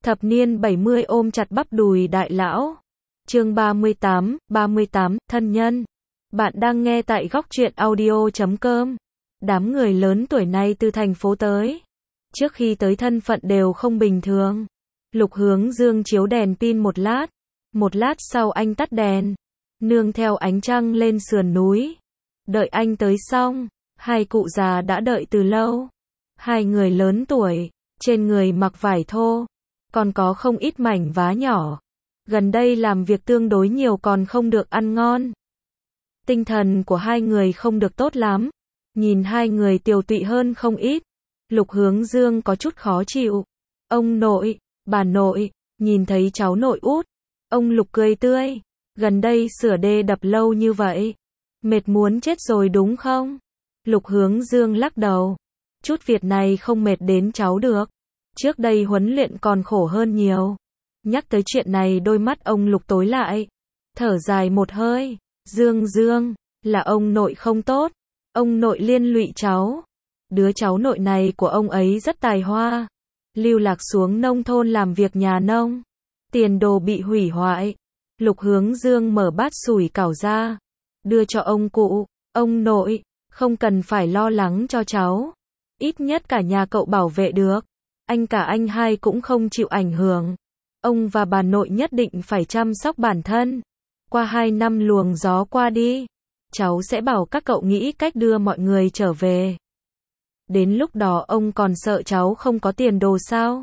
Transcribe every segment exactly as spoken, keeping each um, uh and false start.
Thập niên bảy mươi ôm chặt bắp đùi đại lão. Chương ba mươi tám, ba mươi tám, thân nhân. Bạn đang nghe tại góc truyện audio chấm com. Đám người lớn tuổi này từ thành phố tới. Trước khi tới thân phận đều không bình thường. Lục Hướng Dương chiếu đèn pin một lát. Một lát sau anh tắt đèn. Nương theo ánh trăng lên sườn núi. Đợi anh tới xong, hai cụ già đã đợi từ lâu. Hai người lớn tuổi, trên người mặc vải thô, còn có không ít mảnh vá nhỏ. Gần đây làm việc tương đối nhiều còn không được ăn ngon. Tinh thần của hai người không được tốt lắm. Nhìn hai người tiều tụy hơn không ít. Lục Hướng Dương có chút khó chịu. Ông nội, bà nội, nhìn thấy cháu nội út. Ông Lục cười tươi. Gần đây sửa đê đập lâu như vậy. Mệt muốn chết rồi đúng không? Lục Hướng Dương lắc đầu. Chút việc này không mệt đến cháu được. Trước đây huấn luyện còn khổ hơn nhiều. Nhắc tới chuyện này đôi mắt ông Lục tối lại. Thở dài một hơi. Dương Dương, là ông nội không tốt. Ông nội liên lụy cháu. Đứa cháu nội này của ông ấy rất tài hoa. Lưu lạc xuống nông thôn làm việc nhà nông. Tiền đồ bị hủy hoại. Lục Hướng Dương mở bát sủi cảo ra. Đưa cho ông cụ. Ông nội, không cần phải lo lắng cho cháu. Ít nhất cả nhà cậu bảo vệ được. Anh cả anh hai cũng không chịu ảnh hưởng. Ông và bà nội nhất định phải chăm sóc bản thân. Qua hai năm luồng gió qua đi, cháu sẽ bảo các cậu nghĩ cách đưa mọi người trở về. Đến lúc đó ông còn sợ cháu không có tiền đồ sao?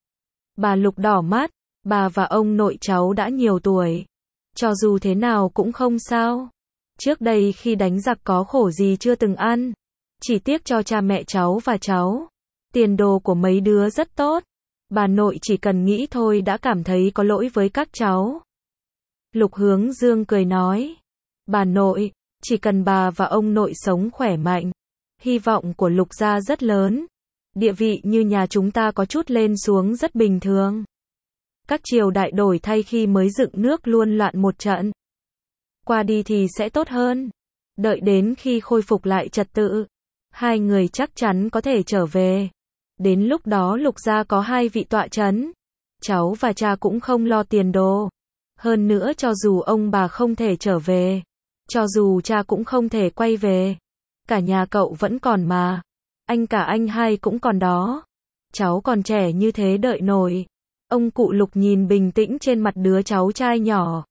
Bà Lục đỏ mắt, bà và ông nội cháu đã nhiều tuổi. Cho dù thế nào cũng không sao. Trước đây khi đánh giặc có khổ gì chưa từng ăn. Chỉ tiếc cho cha mẹ cháu và cháu. Tiền đồ của mấy đứa rất tốt. Bà nội chỉ cần nghĩ thôi đã cảm thấy có lỗi với các cháu. Lục Hướng Dương cười nói. Bà nội, chỉ cần bà và ông nội sống khỏe mạnh. Hy vọng của Lục gia rất lớn. Địa vị như nhà chúng ta có chút lên xuống rất bình thường. Các triều đại đổi thay khi mới dựng nước luôn loạn một trận. Qua đi thì sẽ tốt hơn. Đợi đến khi khôi phục lại trật tự, hai người chắc chắn có thể trở về. Đến lúc đó Lục gia có hai vị tọa chấn. Cháu và cha cũng không lo tiền đồ. Hơn nữa cho dù ông bà không thể trở về, cho dù cha cũng không thể quay về, cả nhà cậu vẫn còn mà. Anh cả anh hai cũng còn đó. Cháu còn trẻ như thế đợi nổi. Ông cụ Lục nhìn bình tĩnh trên mặt đứa cháu trai nhỏ.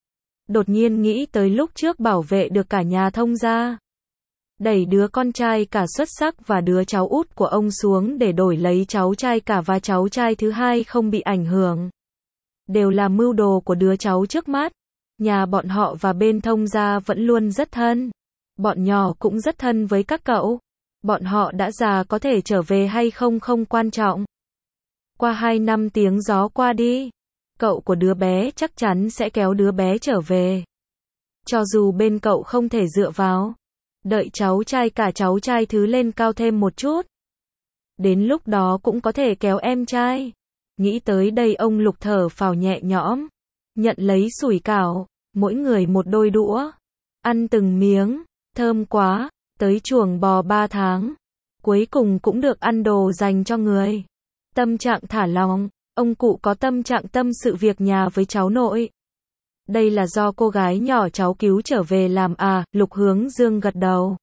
Đột nhiên nghĩ tới lúc trước bảo vệ được cả nhà Thông gia. Đẩy đứa con trai cả xuất sắc và đứa cháu út của ông xuống để đổi lấy cháu trai cả và cháu trai thứ hai không bị ảnh hưởng. Đều là mưu đồ của đứa cháu trước mắt. Nhà bọn họ và bên Thông gia vẫn luôn rất thân. Bọn nhỏ cũng rất thân với các cậu. Bọn họ đã già có thể trở về hay không không quan trọng. Qua hai năm tiếng gió qua đi, cậu của đứa bé chắc chắn sẽ kéo đứa bé trở về. Cho dù bên cậu không thể dựa vào. Đợi cháu trai cả cháu trai thứ lên cao thêm một chút. Đến lúc đó cũng có thể kéo em trai. Nghĩ tới đây ông Lục thở phào nhẹ nhõm. Nhận lấy sủi cảo, mỗi người một đôi đũa. Ăn từng miếng, thơm quá, tới chuồng bò ba tháng. Cuối cùng cũng được ăn đồ dành cho người. Tâm trạng thả lỏng, ông cụ có tâm trạng tâm sự việc nhà với cháu nội. Đây là do cô gái nhỏ cháu cứu trở về làm à, Lục Hướng Dương gật đầu.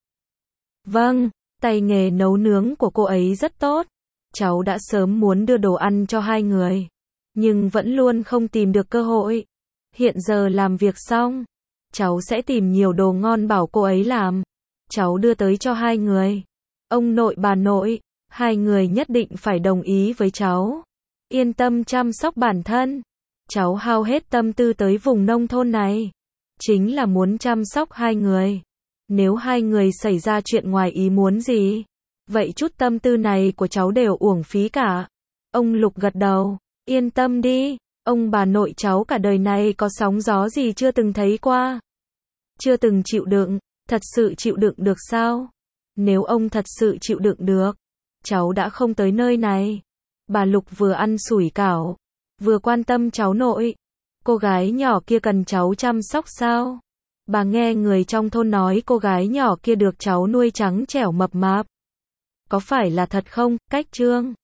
Vâng, tay nghề nấu nướng của cô ấy rất tốt. Cháu đã sớm muốn đưa đồ ăn cho hai người. Nhưng vẫn luôn không tìm được cơ hội. Hiện giờ làm việc xong. Cháu sẽ tìm nhiều đồ ngon bảo cô ấy làm. Cháu đưa tới cho hai người. Ông nội bà nội, hai người nhất định phải đồng ý với cháu. Yên tâm chăm sóc bản thân. Cháu hao hết tâm tư tới vùng nông thôn này. Chính là muốn chăm sóc hai người. Nếu hai người xảy ra chuyện ngoài ý muốn gì, vậy chút tâm tư này của cháu đều uổng phí cả. Ông Lục gật đầu. Yên tâm đi. Ông bà nội cháu cả đời này có sóng gió gì chưa từng thấy qua. Chưa từng chịu đựng. Thật sự chịu đựng được sao? Nếu ông thật sự chịu đựng được, cháu đã không tới nơi này. Bà Lục vừa ăn sủi cảo, vừa quan tâm cháu nội. Cô gái nhỏ kia cần cháu chăm sóc sao? Bà nghe người trong thôn nói cô gái nhỏ kia được cháu nuôi trắng trẻo mập mạp. Có phải là thật không? Cách Trương